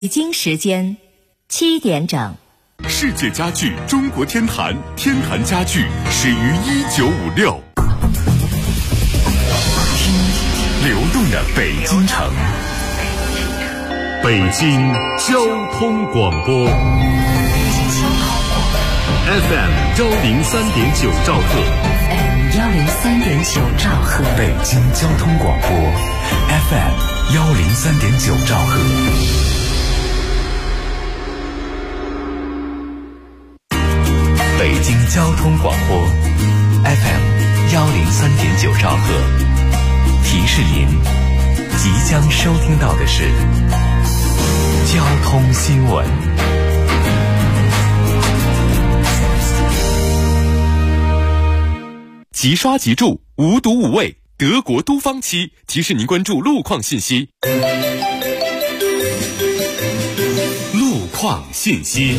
北京时间7点整。 世界家具中国天坛，天坛家具始于1956。流动的北京城，北京交通广播 FM103.9兆赫 103.9兆赫， 北京交通广播 FM103.9兆赫。北京交通广播 FM103.9兆赫，提示您即将收听到的是交通新闻。即刷即住，无毒无味，德国都方漆提示您关注路况信息。路况信息。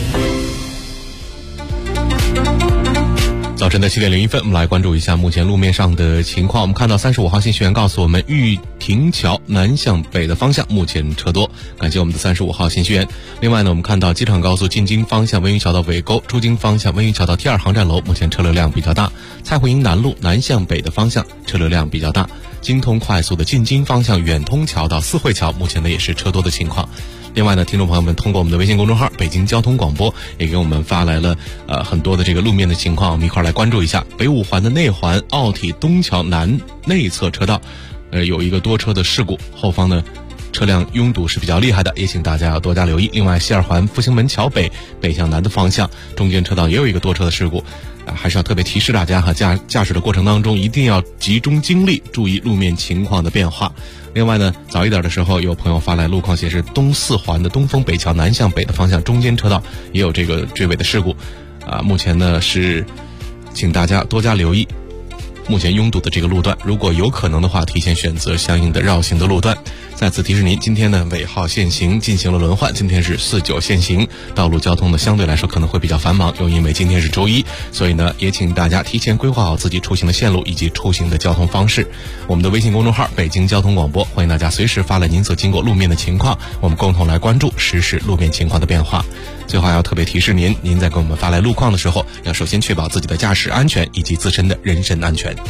早晨的7点01分，我们来关注一下目前路面上的情况。我们看到35号信息员告诉我们，玉亭桥南向北的方向目前车多，感谢我们的35号信息员。另外呢，我们看到机场高速进京方向温榆桥到尾沟，出京方向温榆桥到第2航站楼目前车流量比较大。蔡胡营南路南向北的方向车流量比较大。京通快速的进京方向远通桥到四惠桥目前呢也是车多的情况。另外呢，听众朋友们通过我们的微信公众号北京交通广播也给我们发来了很多的这个路面的情况，我们一块来关注一下。北五环的内环奥体东桥南内侧车道有一个多车的事故，后方呢车辆拥堵是比较厉害的，也请大家要多加留意。另外西二环复兴门桥北北向南的方向中间车道也有一个多车的事故，还是要特别提示大家驾驶的过程当中一定要集中精力注意路面情况的变化。另外呢，早一点的时候有朋友发来路况显示，东四环的东风北桥南向北的方向中间车道也有这个追尾的事故目前呢是请大家多加留意目前拥堵的这个路段，如果有可能的话提前选择相应的绕行的路段。再次提示您，今天呢尾号限行进行了轮换，今天是49限行，道路交通呢相对来说可能会比较繁忙，又因为今天是周一，所以呢也请大家提前规划好自己出行的线路以及出行的交通方式。我们的微信公众号北京交通广播，欢迎大家随时发来您所经过路面的情况，我们共同来关注实时路面情况的变化。最后还要特别提示您在给我们发来路况的时候，要首先确保自己的驾驶安全以及自身的人身安全。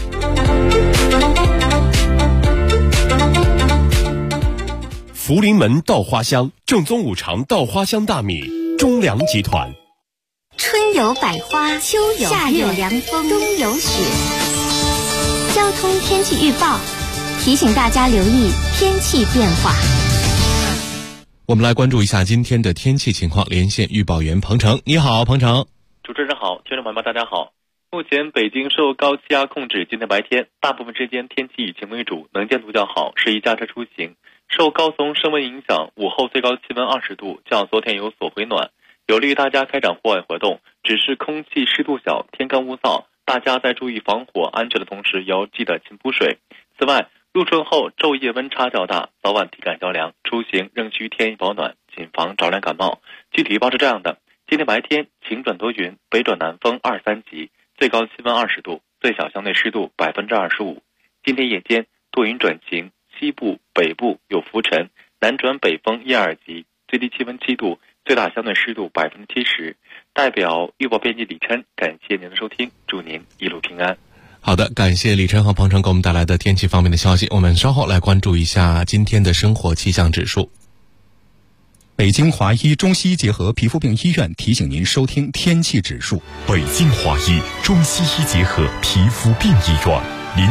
福临门稻花香，正宗五常稻花香大米，中粮集团。 春有百花，秋有夏有凉风，冬有雪。交通天气预报提醒大家留意天气变化。 我们来关注一下今天的天气情况，连线预报员彭程。你好，彭程。 主持人好，听众朋友们大家好。目前北京受高气压控制，今天白天大部分时间天气以晴为主，能见度较好，适宜驾车出行。受高层升温影响，午后最高气温20度，较昨天有所回暖，有利于大家开展户外活动。只是空气湿度小，天干物燥，大家在注意防火安全的同时，也要记得勤补水。此外，入春后昼夜温差较大，早晚体感较凉，出行仍需添衣保暖，谨防着凉感冒。具体预报是这样的：今天白天晴转多云，北转南风2-3级，最高气温20度，最小相对湿度25%。今天夜间多云转晴，西部、北部有浮尘，南转北风1-2级，最低气温7度，最大相对湿度70%。代表预报编辑李琛，感谢您的收听，祝您一路平安。 好的，感谢李琛和彭程给我们带来的天气方面的消息。我们稍后来关注一下今天的生活气象指数。 北京华医中西医结合皮肤病医院提醒您收听天气指数。 北京华医中西医结合皮肤病医院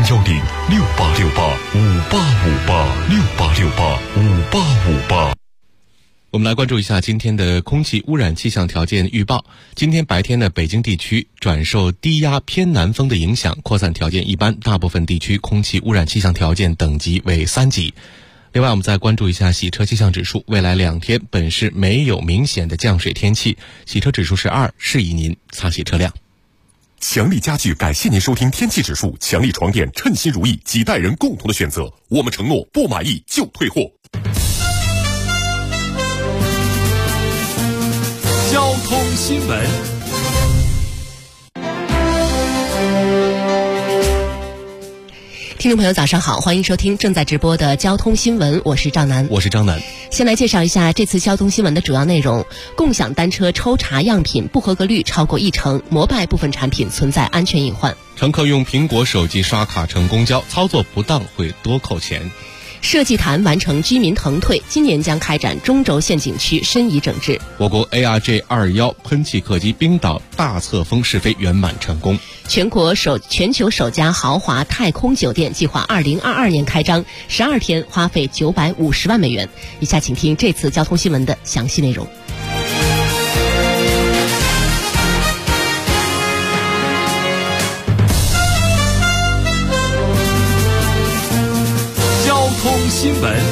，010-6868-5858，6868-5858。我们来关注一下今天的空气污染气象条件预报。今天白天呢，北京地区转受低压偏南风的影响，扩散条件一般，大部分地区空气污染气象条件等级为3级。另外我们再关注一下洗车气象指数，未来2天本市没有明显的降水天气，洗车指数是2，适宜您擦洗车辆。强力家具感谢您收听天气指数，强力床垫称心如意，几代人共同的选择，我们承诺不满意就退货。交通新闻。 听众朋友早上好，欢迎收听正在直播的交通新闻，我是赵楠。 我是张楠。 先来介绍一下这次交通新闻的主要内容。共享单车抽查样品不合格率超过10%，摩拜部分产品存在安全隐患。 乘客用苹果手机刷卡乘公交，操作不当会多扣钱。 设计坛完成居民腾退，今年将开展中轴线景区申遗整治。 我国 ARJ21 喷气客机冰岛大侧风试飞圆满成功。 全球首家豪华太空酒店计划2022年开张，12天花费950万美元。以下请听这次交通新闻的详细内容。 交通新闻。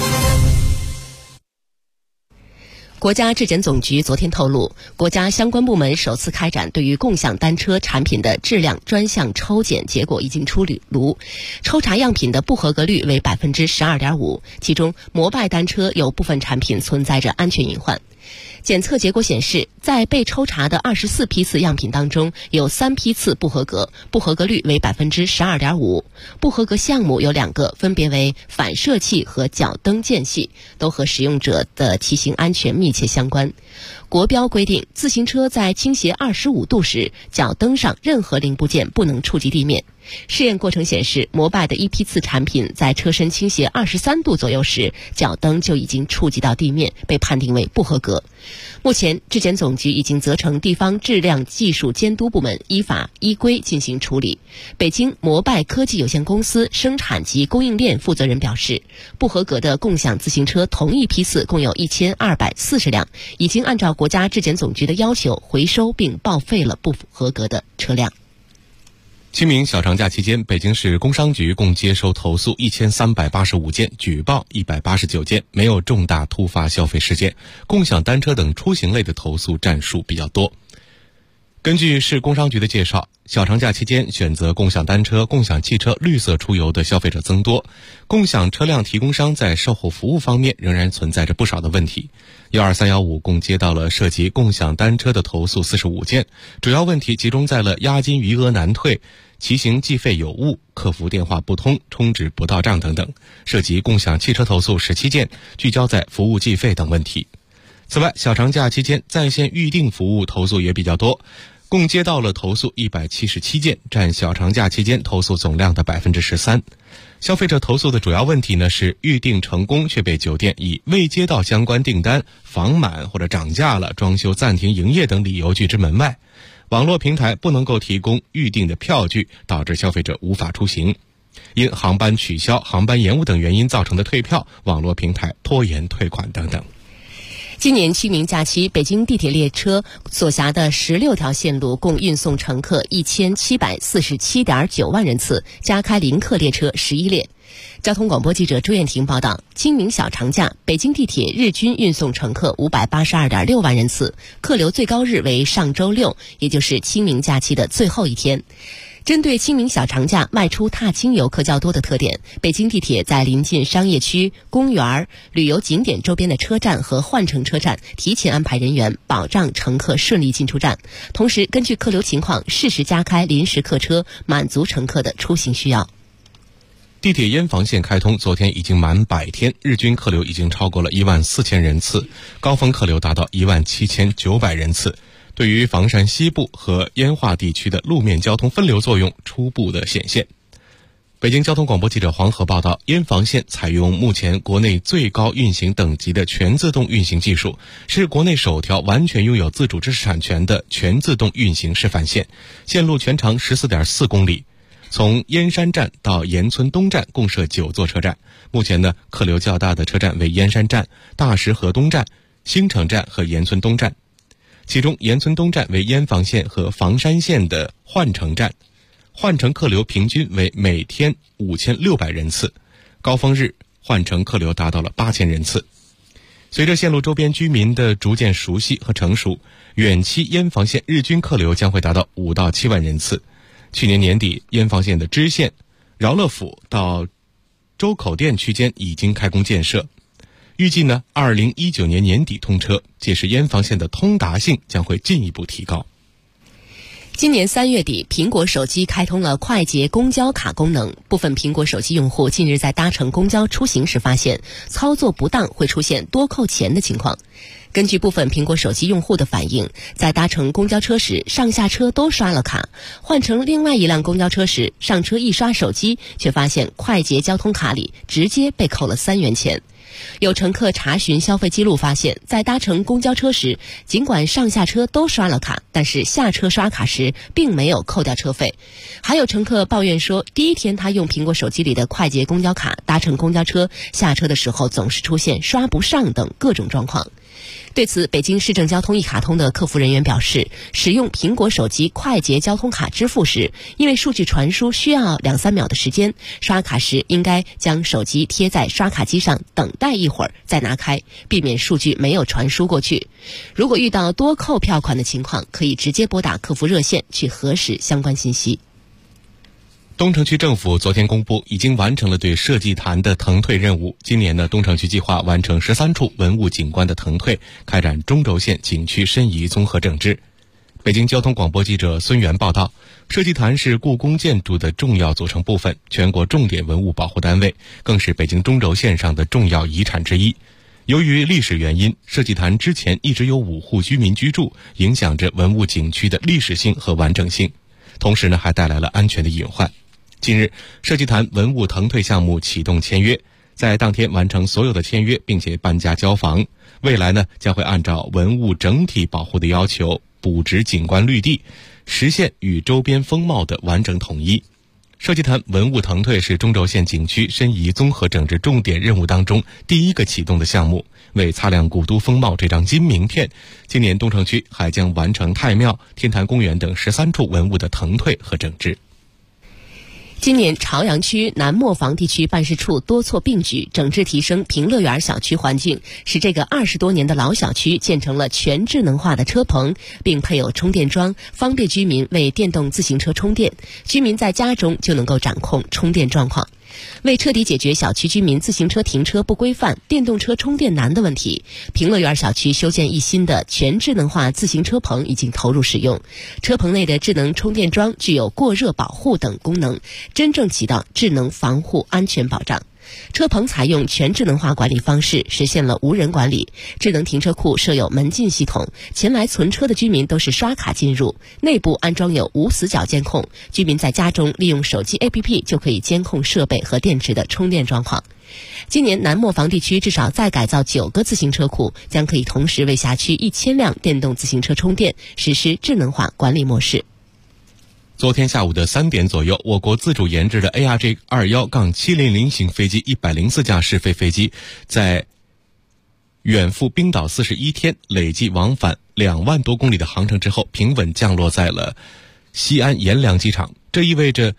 国家质检总局昨天透露，国家相关部门首次开展对于共享单车产品的质量专项抽检，结果已经出炉，抽查样品的不合格率为 12.5%， 其中摩拜单车有部分产品存在着安全隐患。检测结果显示，在被抽查的24批次样品当中，有3批次不合格，不合格率为 12.5%。不合格项目有2个，分别为反射器和脚蹬间隙，都和使用者的骑行安全密切相关。国标规定，自行车在倾斜25度时，脚蹬上任何零部件不能触及地面。试验过程显示，摩拜的1批次产品在车身倾斜23度左右时，脚蹬就已经触及到地面，被判定为不合格。目前，质检总局已经责成地方质量技术监督部门依法依规进行处理。北京摩拜科技有限公司生产及供应链负责人表示，不合格的共享自行车同一批次共有1240辆，已经按照国家质检总局的要求回收并报废了不合格的车辆。 清明小长假期间，北京市工商局共接收投诉1385件，举报189件，没有重大突发消费事件。共享单车等出行类的投诉占数比较多。根据市工商局的介绍，小长假期间选择共享单车、共享汽车、绿色出游的消费者增多，共享车辆提供商在售后服务方面仍然存在着不少的问题。12315共接到了涉及共享单车的投诉45件，主要问题集中在了押金余额难退、骑行计费有误、客服电话不通、充值不到账等等。涉及共享汽车投诉17件，聚焦在服务计费等问题。此外，小长假期间在线预订服务投诉也比较多，共接到了投诉177件，占小长假期间投诉总量的 13%。消费者投诉的主要问题呢是预订成功却被酒店以未接到相关订单、房满或者涨价了、装修暂停营业等理由拒之门外。网络平台不能够提供预订的票据，导致消费者无法出行。因航班取消、航班延误等原因造成的退票，网络平台拖延退款等等。 今年清明假期，北京地铁列车所辖的16条线路共运送乘客1747.9万人次，加开临客列车11列。交通广播记者朱艳婷报道，清明小长假，北京地铁日均运送乘客582.6万人次，客流最高日为上周6，也就是清明假期的最后一天。针对清明小长假外出踏青游客较多的特点，北京地铁在临近商业区、公园、旅游景点周边的车站和换乘车站提前安排人员，保障乘客顺利进出站，同时根据客流情况适时加开临时客车，满足乘客的出行需要。 地铁燕房线开通昨天已经满100天，日均客流已经超过了14000人次，高峰客流达到17900人次。对于房山西部和燕化地区的路面交通分流作用初步的显现。北京交通广播记者黄河报道，燕房线采用目前国内最高运行等级的全自动运行技术，是国内首条完全拥有自主知识产权的全自动运行示范线，线路全长14.4公里。从燕山站到岩村东站共设9座车站，目前呢，客流较大的车站为燕山站、大石河东站、兴城站和岩村东站。其中岩村东站为燕房线和房山线的换乘站，换乘客流平均为每天5600人次，高峰日换乘客流达到了8000人次。随着线路周边居民的逐渐熟悉和成熟，远期燕房线日均客流将会达到5到7万人次。去年年底，燕房线的支线饶乐府到周口店区间已经开工建设，预计呢2019年年底通车，届时燕房线的通达性将会进一步提高。 今年3月底，苹果手机开通了快捷公交卡功能。部分苹果手机用户近日在搭乘公交出行时发现，操作不当会出现多扣钱的情况。根据部分苹果手机用户的反映，在搭乘公交车时，上下车都刷了卡，换成另外一辆公交车时，上车一刷手机，却发现快捷交通卡里直接被扣了3元钱。有乘客查询消费记录发现，在搭乘公交车时，尽管上下车都刷了卡，但是下车刷卡时并没有扣掉车费。还有乘客抱怨说，第一天他用苹果手机里的快捷公交卡搭乘公交车，下车的时候总是出现刷不上等各种状况。对此，北京市政交通一卡通的客服人员表示，使用苹果手机快捷交通卡支付时，因为数据传输需要2-3秒的时间，刷卡时应该将手机贴在刷卡机上等待一会儿再拿开，避免数据没有传输过去。如果遇到多扣票款的情况，可以直接拨打客服热线去核实相关信息。 东城区政府昨天公布，已经完成了对设计坛的腾退任务。今年呢，东城区计划完成13处文物景观的腾退，开展中轴线景区申遗综合整治。北京交通广播记者孙源报道，设计坛是故宫建筑的重要组成部分，全国重点文物保护单位，更是北京中轴线上的重要遗产之一。由于历史原因，设计坛之前一直有5户居民居住，影响着文物景区的历史性和完整性，同时呢，还带来了安全的隐患。近日，设计坛文物腾退项目启动签约，在当天完成所有的签约，并且搬家交房。未来呢，将会按照文物整体保护的要求，补植景观绿地，实现与周边风貌的完整统一。设计坛文物腾退是中轴线景区申遗综合整治重点任务当中第一个启动的项目。为擦亮古都风貌这张金名片，今年东城区还将完成太庙、天坛公园等13处文物的腾退和整治。 今年朝阳区南磨坊地区办事处多措并举，整治提升平乐园小区环境，使这个20多年的老小区建成了全智能化的车棚，并配有充电桩，方便居民为电动自行车充电。居民在家中就能够掌控充电状况。为彻底解决小区居民自行车停车不规范、电动车充电难的问题，平乐园小区修建一新的全智能化自行车棚已经投入使用。车棚内的智能充电桩具有过热保护等功能，真正起到智能防护安全保障。车棚采用全智能化管理方式，实现了无人管理。智能停车库设有门禁系统，前来存车的居民都是刷卡进入，内部安装有无死角监控，居民在家中利用手机 APP 就可以监控设备和电池的充电状况。今年南磨坊地区至少再改造9个自行车库，将可以同时为辖区1000辆电动自行车充电，实施智能化管理模式。 昨天下午的3点左右，我国自主研制的 ARJ21-700型飞机104架试飞飞机，在远赴冰岛41天，累计往返2万多公里的航程之后，平稳降落在了西安阎良机场。这意味着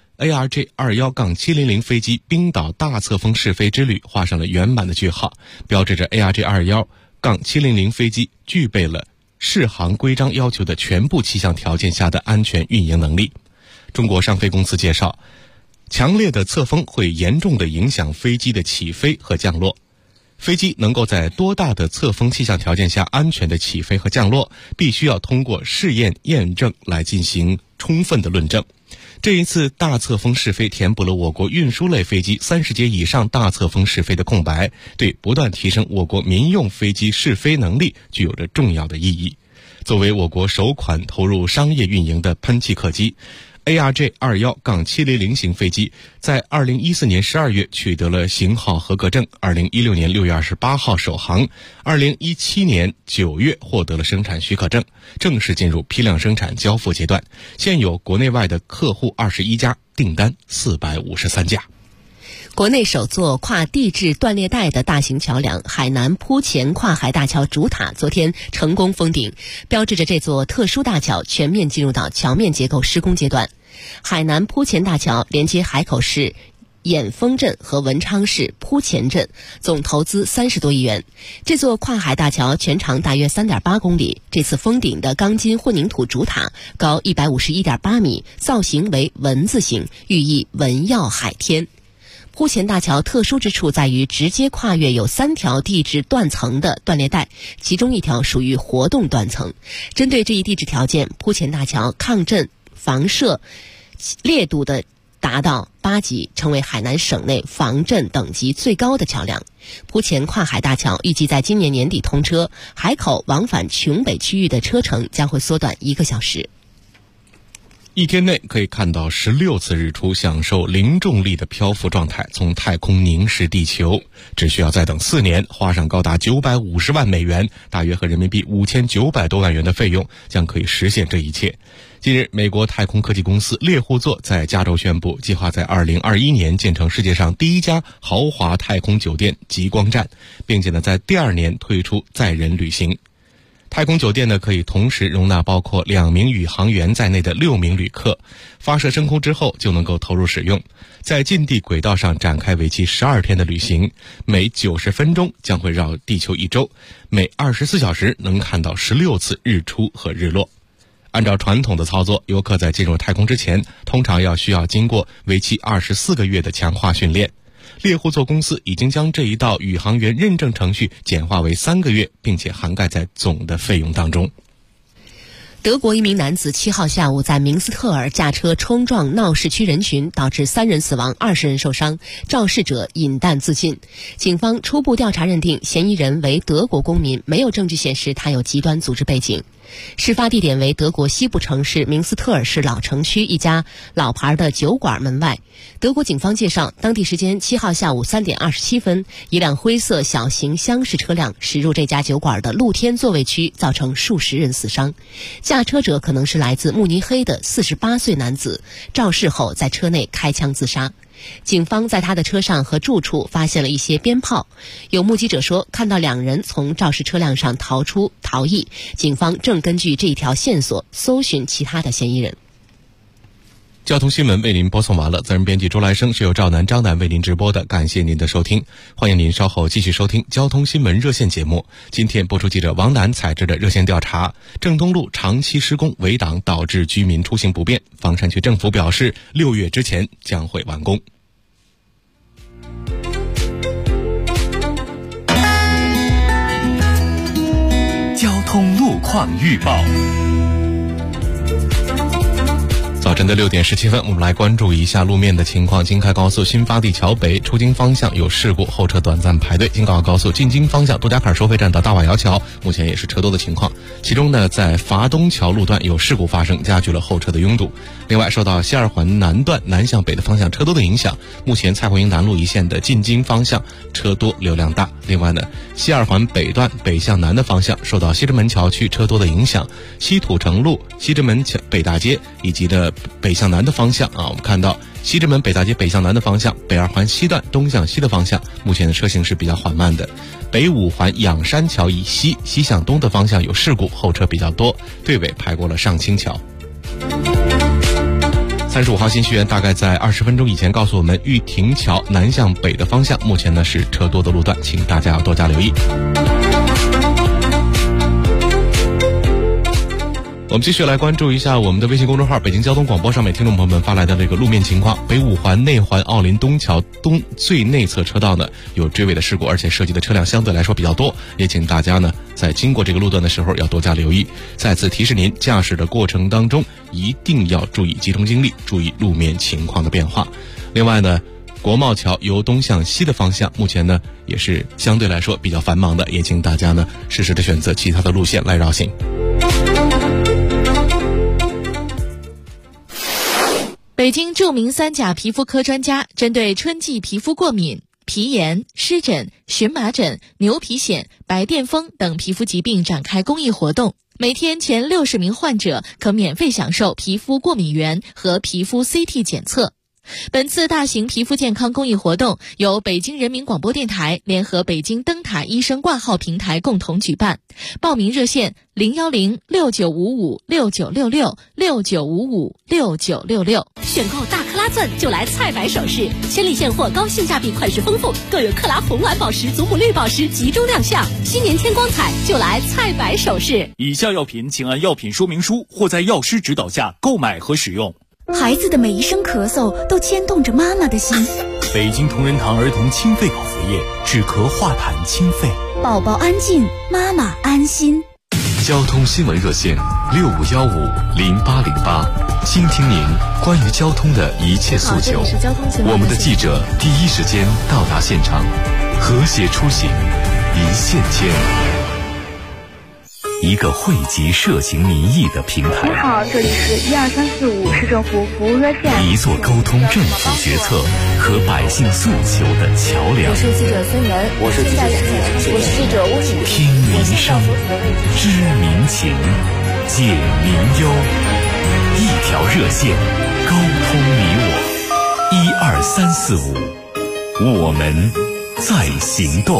ARJ21-700飞机冰岛大侧风试飞之旅画上了圆满的句号，标志着 ARJ21-700飞机具备了适航规章要求的全部气象条件下的安全运营能力。中国商飞公司介绍，强烈的侧风会严重地影响飞机的起飞和降落。飞机能够在多大的侧风气象条件下安全的起飞和降落，必须要通过试验验证来进行充分的论证。这一次大侧风试飞填补了我国运输类飞机30节以上大侧风试飞的空白，对不断提升我国民用飞机试飞能力具有着重要的意义。作为我国首款投入商业运营的喷气客机， ARJ21-700型飞机在2014年12月取得了型号合格证，2016年6月28号首航，2017年9月获得了生产许可证，正式进入批量生产交付阶段。现有国内外的客户21家，订单453架。 国内首座跨地质断裂带的大型桥梁海南铺前跨海大桥主塔昨天成功封顶，标志着这座特殊大桥全面进入到桥面结构施工阶段。海南铺前大桥连接海口市兖丰镇和文昌市铺前镇，总投资30多亿元。这座跨海大桥全长大约 3.8 公里，这次封顶的钢筋混凝土主塔高 151.8 米，造型为文字形，寓意文耀海天。铺前大桥特殊之处在于直接跨越有3条地质断层的断裂带，其中一条属于活动断层。针对这一地质条件，铺前大桥抗震防射烈度的达到8级，成为海南省内防震等级最高的桥梁。铺前跨海大桥预计在今年年底通车，海口往返琼北区域的车程将会缩短1个小时。 一天内可以看到16次日出，享受零重力的漂浮状态，从太空凝视地球。只需要再等4年，花上高达950万美元，大约合人民币5900多万元的费用，将可以实现这一切。近日，美国太空科技公司猎户座在加州宣布，计划在2021年建成世界上第一家豪华太空酒店极光站，并且在第2年推出载人旅行。太空酒店呢，可以同时容纳包括2名宇航员在内的6名旅客，发射升空之后就能够投入使用，在近地轨道上展开为期12天的旅行，每90分钟将会绕地球1周，每24小时能看到16次日出和日落。按照传统的操作，游客在进入太空之前，通常需要经过为期24个月的强化训练。猎户座公司已经将这一道宇航员认证程序简化为3个月，并且涵盖在总的费用当中。 德国一名男子7号下午在明斯特尔驾车冲撞闹市区人群，导致3人死亡，20人受伤，肇事者饮弹自尽。警方初步调查认定，嫌疑人为德国公民，没有证据显示他有极端组织背景。事发地点为德国西部城市明斯特尔市老城区一家老牌的酒馆门外。德国警方介绍，当地时间7号下午3点27分，一辆灰色小型厢式车辆驶入这家酒馆的露天座位区，造成数十人死伤。驾车者可能是来自慕尼黑的48岁男子，肇事后在车内开枪自杀。警方在他的车上和住处发现了一些鞭炮。有目击者说，看到2人从肇事车辆上逃逸，警方正根据这一条线索搜寻其他的嫌疑人。 交通新闻为您播送完了，责任编辑周来生，是由赵南、张楠为您直播的，感谢您的收听，欢迎您稍后继续收听交通新闻热线节目。今天播出记者王楠采制的热线调查：郑东路长期施工围挡导致居民出行不便，房山区政府表示6月之前将会完工。 交通路况预报。 早晨的6点17分，我们来关注一下路面的情况。京开高速新发地桥北出京方向有事故，后车短暂排队。京港澳高速进京方向杜家坎收费站到大瓦窑桥，目前也是车多的情况。其中呢，在筏东桥路段有事故发生，加剧了后车的拥堵。另外，受到西二环南段南向北的方向车多的影响，目前蔡慧营南路一线的进京方向车多流量大。另外呢，西二环北段北向南的方向受到西直门桥区车多的影响，西土城路、西直门北大街以及的北向南的方向我们看到西直门北大街北向南的方向，北二环西段东向西的方向，目前的车行是比较缓慢的。北五环仰山桥以西西向东的方向有事故，后车比较多，队尾排过了上清桥。35号新学员大概在20分钟以前告诉我们，玉亭桥南向北的方向目前呢是车多的路段，请大家要多加留意。我们继续来关注一下我们的微信公众号北京交通广播上面听众朋友们发来的这个路面情况。北五环内环奥林东桥东最内侧车道呢有追尾的事故，而且涉及的车辆相对来说比较多，也请大家呢在经过这个路段的时候要多加留意。再次提示您，驾驶的过程当中一定要注意集中精力，注意路面情况的变化。另外呢，国贸桥由东向西的方向目前呢也是相对来说比较繁忙的，也请大家呢适时的选择其他的路线来绕行。 北京著名3甲皮肤科专家针对春季皮肤过敏、皮炎、湿疹、荨麻疹、牛皮癣、白癜风等皮肤疾病展开公益活动，每天前60名患者可免费享受皮肤过敏原和皮肤 CT 检测。本次大型皮肤健康公益活动由北京人民广播电台联合北京灯塔医生挂号平台共同举办，报名热线010-6955-6966，6955-6966。 选购大克拉钻就来菜百首饰，千里现货，高性价比，款式丰富，更有克拉红蓝宝石、祖母绿宝石集中亮相。新年添光彩，就来菜百首饰。 以下药品请按药品说明书或在药师指导下购买和使用。 孩子的每一声咳嗽都牵动着妈妈的心。 北京同仁堂儿童清肺口服液，止咳化痰清肺， 宝宝安静，妈妈安心。 交通新闻热线65150808，倾听您关于交通的一切诉求。我们的记者第一时间到达现场，和谐出行，一线牵。一个汇集涉情民意的平台。 你好，这里是12345市政府服务热线。 一座沟通政府决策和百姓诉求的桥梁。 我是记者孙楠， 我是记者吴景。 听民声，知民情，解民忧。一条热线，沟通你我。12345，我们在行动。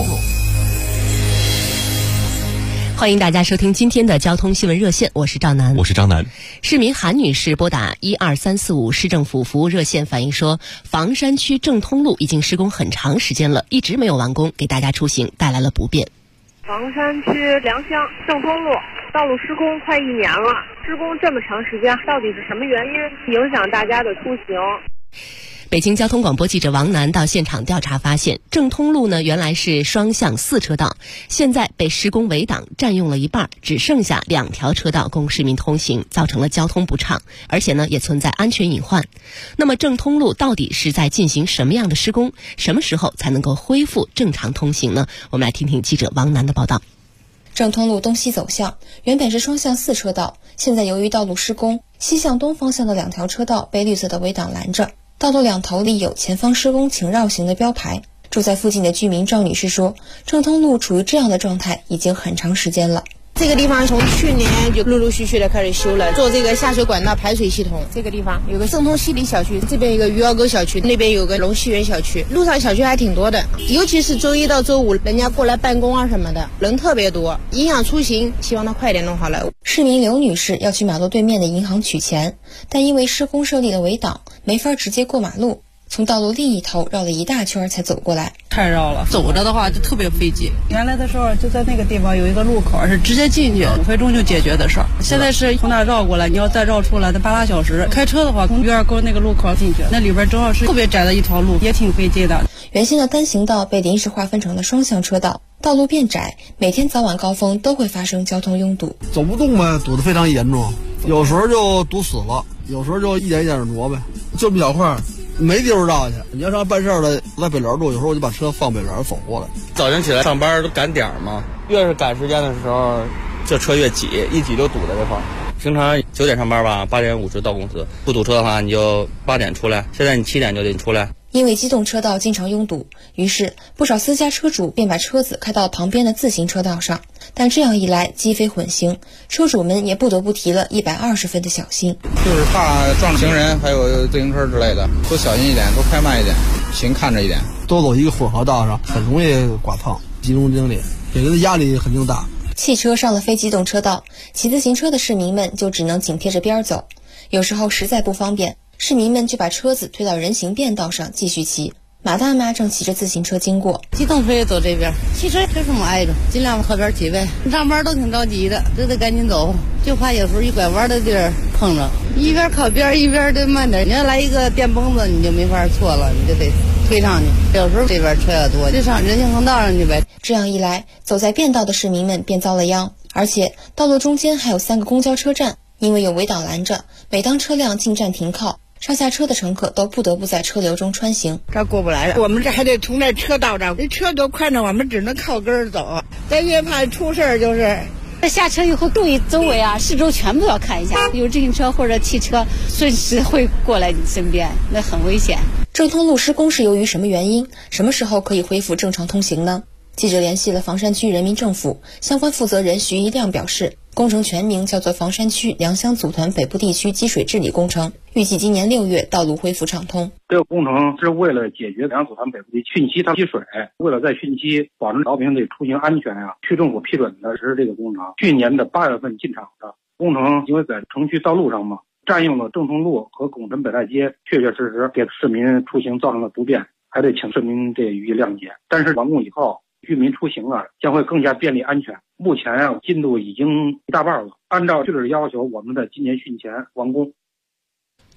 欢迎大家收听今天的交通新闻热线，我是赵楠。 我是张楠。 市民韩女士拨打12345市政府服务热线反映说，房山区正通路已经施工很长时间了，一直没有完工，给大家出行带来了不便。 房山区良乡正通路道路施工快1年了，施工这么长时间，到底是什么原因影响大家的出行？ 北京交通广播记者王楠到现场调查发现，正通路呢原来是双向4车道，现在被施工围挡占用了一半，只剩下2条车道供市民通行，造成了交通不畅，而且呢也存在安全隐患。那么正通路到底是在进行什么样的施工？什么时候才能够恢复正常通行呢？我们来听听记者王楠的报道。 正通路东西走向原本是双向4车道，现在由于道路施工，西向东方向的2条车道被绿色的围挡拦着。道路两头立有前方施工请绕行的标牌。住在附近的居民赵女士说，正通路处于这样的状态已经很长时间了。 这个地方从去年就陆陆续续的开始修了，做这个下水管道排水系统。这个地方有个正通西里小区，这边有个余姚沟小区，那边有个龙溪园小区，路上小区还挺多的，尤其是周一到周五人家过来办公啊什么的，人特别多，影响出行，希望他快点弄好了。 市民刘女士要去马路对面的银行取钱，但因为施工设立的围挡，没法直接过马路，从道路另一头绕了一大圈才走过来， 太绕了，走着的话就特别费劲。原来的时候就在那个地方有一个路口，是直接进去5分钟就解决的事儿，现在是从那绕过来，你要再绕出来得8-8小时。开车的话从余姚沟那个路口进去，那里边正好是特别窄的一条路，也挺费劲的。 原先的单行道被临时划分成了双向车道，道路变窄，每天早晚高峰都会发生交通拥堵。 走不动呗，堵得非常严重，有时候就堵死了，有时候就一点一点的挪呗，就这么小块没地方绕去。你要上办事的在北联住，有时候我就把车放北联走过来。 早晨起来上班都赶点嘛，越是赶时间的时候，这车越挤，一挤就堵在这块儿。平常9点上班吧，8点50到公司，不堵车的话你就8点出来，现在你7点就得出来。 因为机动车道经常拥堵，于是不少私家车主便把车子开到旁边的自行车道上，但这样一来鸡飞混行，车主们也不得不提了120分的小心， 就是怕撞行人还有自行车之类的，都小心一点，都开慢一点，行看着一点， 都走一个混合道上很容易剐蹭，集中精力，给人的压力肯定大。 汽车上了非机动车道，骑自行车的市民们就只能紧贴着边走，有时候实在不方便，市民们就把车子推到人行便道上继续骑。马大妈正骑着自行车经过， 机动车也走这边，汽车就这么挨着，尽量靠边骑呗。上班都挺着急的，都得赶紧走，就怕有时候一拐弯的地儿碰着，一边靠边一边得慢点。你要来一个电蹦子，你就没法错了，你就得推上去。有时候这边车要多，就上人行横道上去呗。 这样一来，走在便道的市民们便遭了殃，而且道路中间还有3个公交车站，因为有围挡拦着，每当车辆进站停靠，上下车的乘客都不得不在车流中穿行， 这过不来了。我们这还得从那车道上，这车多宽敞，我们只能靠跟儿走。但越怕出事儿，就是下车以后注意周围啊，四周全部要看一下，有自行车或者汽车随时会过来你身边，那很危险。 正通路施工是由于什么原因？什么时候可以恢复正常通行呢？记者联系了房山区人民政府相关负责人徐一亮表示，工程全名叫做房山区良乡组团北部地区积水治理工程，预计今年6月道路恢复畅通。 这个工程是为了解决良乡组团北部地区汛期它积水，为了在汛期保证老百姓的出行安全区政府批准的是这个工程。去年的8月份进场的工程，因为在城区道路上嘛，占用了正通路和拱辰北大街，确确实实给市民出行造成了不便，还得请市民这予以谅解。但是完工以后，居民出行将会更加便利安全。目前进度已经一大半了，按照具体要求，我们在今年汛前完工。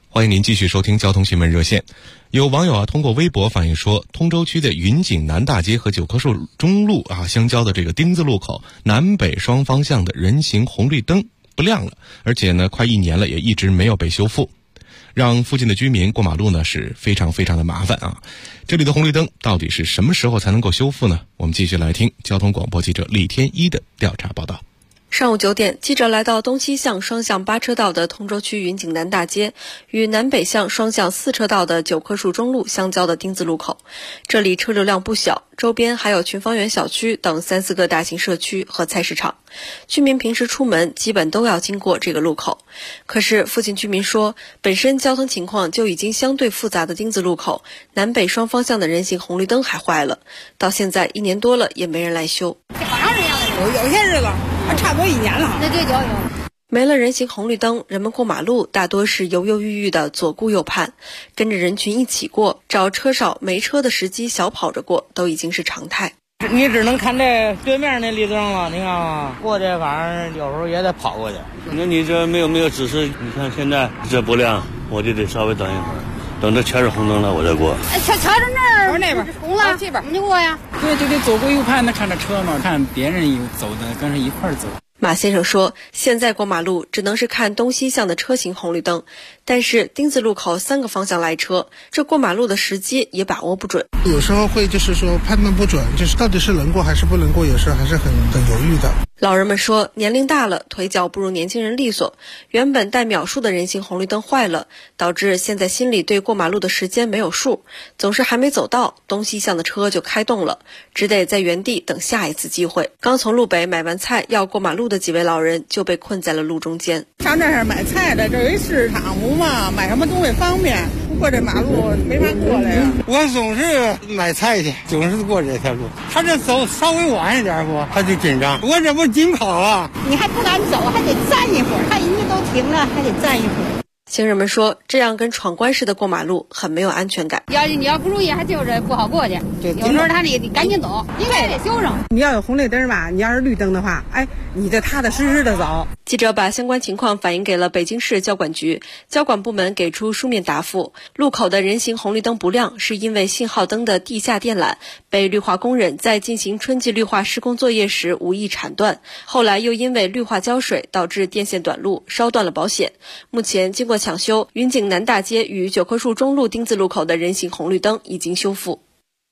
欢迎您继续收听交通新闻热线。有网友通过微博反映说，通州区的云锦南大街和九棵树中路相交的这个丁字路口南北双方向的人行红绿灯不亮了，而且呢快1年了也一直没有被修复，让附近的居民过马路呢是非常的麻烦啊。这里的红绿灯到底是什么时候才能够修复呢？我们继续来听交通广播记者李天一的调查报道。 上午9点，记者来到东西向双向8车道的通州区云锦南大街与南北向双向4车道的九棵树中路相交的丁字路口，这里车流量不小，周边还有群芳园小区等3、4个大型社区和菜市场，居民平时出门基本都要经过这个路口。可是附近居民说，本身交通情况就已经相对复杂的丁字路口，南北双方向的人行红绿灯还坏了，到现在1年多了也没人来修。 有些日子差不多1年了。那这就有。 没了人行红绿灯，人们过马路大多是犹犹豫豫的左顾右盼，跟着人群一起过，找车少没车的时机小跑着过，都已经是常态。 你只能看这对面那绿灯了，你看啊，过去反正有时候也得跑过去。 那你这没有指示，你看现在这不亮，我就得稍微等一会儿，等这全是红灯了我再过。 瞧着那儿，那边红了，这边我们就过呀。 对，就得左顾右盼的看着车嘛，看别人走的跟着一块儿走。 马先生说，现在过马路只能是看东西向的车行红绿灯，但是丁字路口3个方向来车，这过马路的时机也把握不准。 有时候会就是说判断不准，就是到底是能过还是不能过，有时候还是很犹豫的。 老人们说，年龄大了，腿脚不如年轻人利索，原本带秒数的人行红绿灯坏了，导致现在心里对过马路的时间没有数，总是还没走到，东西向的车就开动了，只得在原地等下一次机会。刚从路北买完菜要过马路的几位老人就被困在了路中间。 上这儿买菜的，这有一市场不嘛，买什么东西方便，不过这马路没法过来呀。 我总是买菜去，总是过这条路，他这走稍微晚一点不，他就紧张，我这不紧跑啊， 你还不敢走，还得站一会儿，看人家都停了，还得站一会儿。 行人们说，这样跟闯关似的过马路很没有安全感。 你要不注意，还就是不好过去。有时候他得赶紧走，应该也得修上。你要有红绿灯吧，你要是绿灯的话，你得踏踏实实的走。 记者把相关情况反映给了北京市交管局，交管部门给出书面答复。路口的人行红绿灯不亮，是因为信号灯的地下电缆被绿化工人在进行春季绿化施工作业时无意铲断，后来又因为绿化浇水导致电线短路，烧断了保险。目前经过抢修，云锦南大街与九棵树中路丁字路口的人行红绿灯已经修复。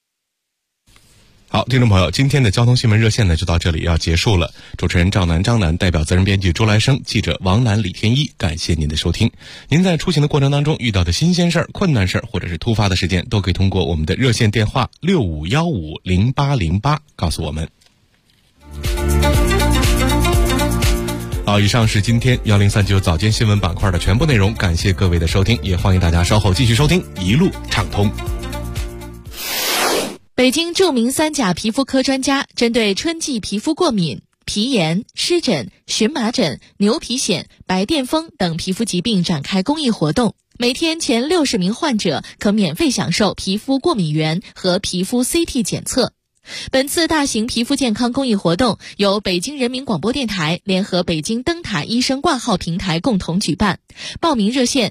好，听众朋友，今天的交通新闻热线呢就到这里要结束了。主持人赵楠、张楠，代表责任编辑周来生，记者王楠、李天一，感谢您的收听。您在出行的过程当中遇到的新鲜事儿、困难事儿，或者是突发的事件，都可以通过我们的热线电话65150808告诉我们。好，以上是今天1039早间新闻板块的全部内容，感谢各位的收听，也欢迎大家稍后继续收听一路畅通。 北京著名3甲皮肤科专家针对春季皮肤过敏、皮炎、湿疹、荨麻疹、牛皮癣、白癜风等皮肤疾病展开公益活动，每天前60名患者可免费享受皮肤过敏原和皮肤 CT 检测。本次大型皮肤健康公益活动由北京人民广播电台联合北京灯塔医生挂号平台共同举办，报名热线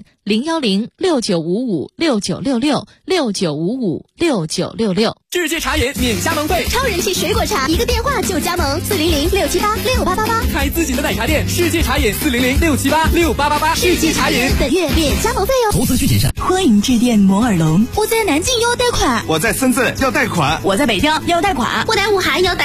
0106955696669556966。 世界茶饮免加盟费， 超人气水果茶，一个电话就加盟，400-678-6888。 开自己的奶茶店，世界茶饮400-678-6888。世界茶饮本月免加盟费哦。 投资需谨慎。 欢迎致电摩尔龙。 我在南京要贷款， 我在深圳要贷款， 我在北京要贷款， 我在武汉要贷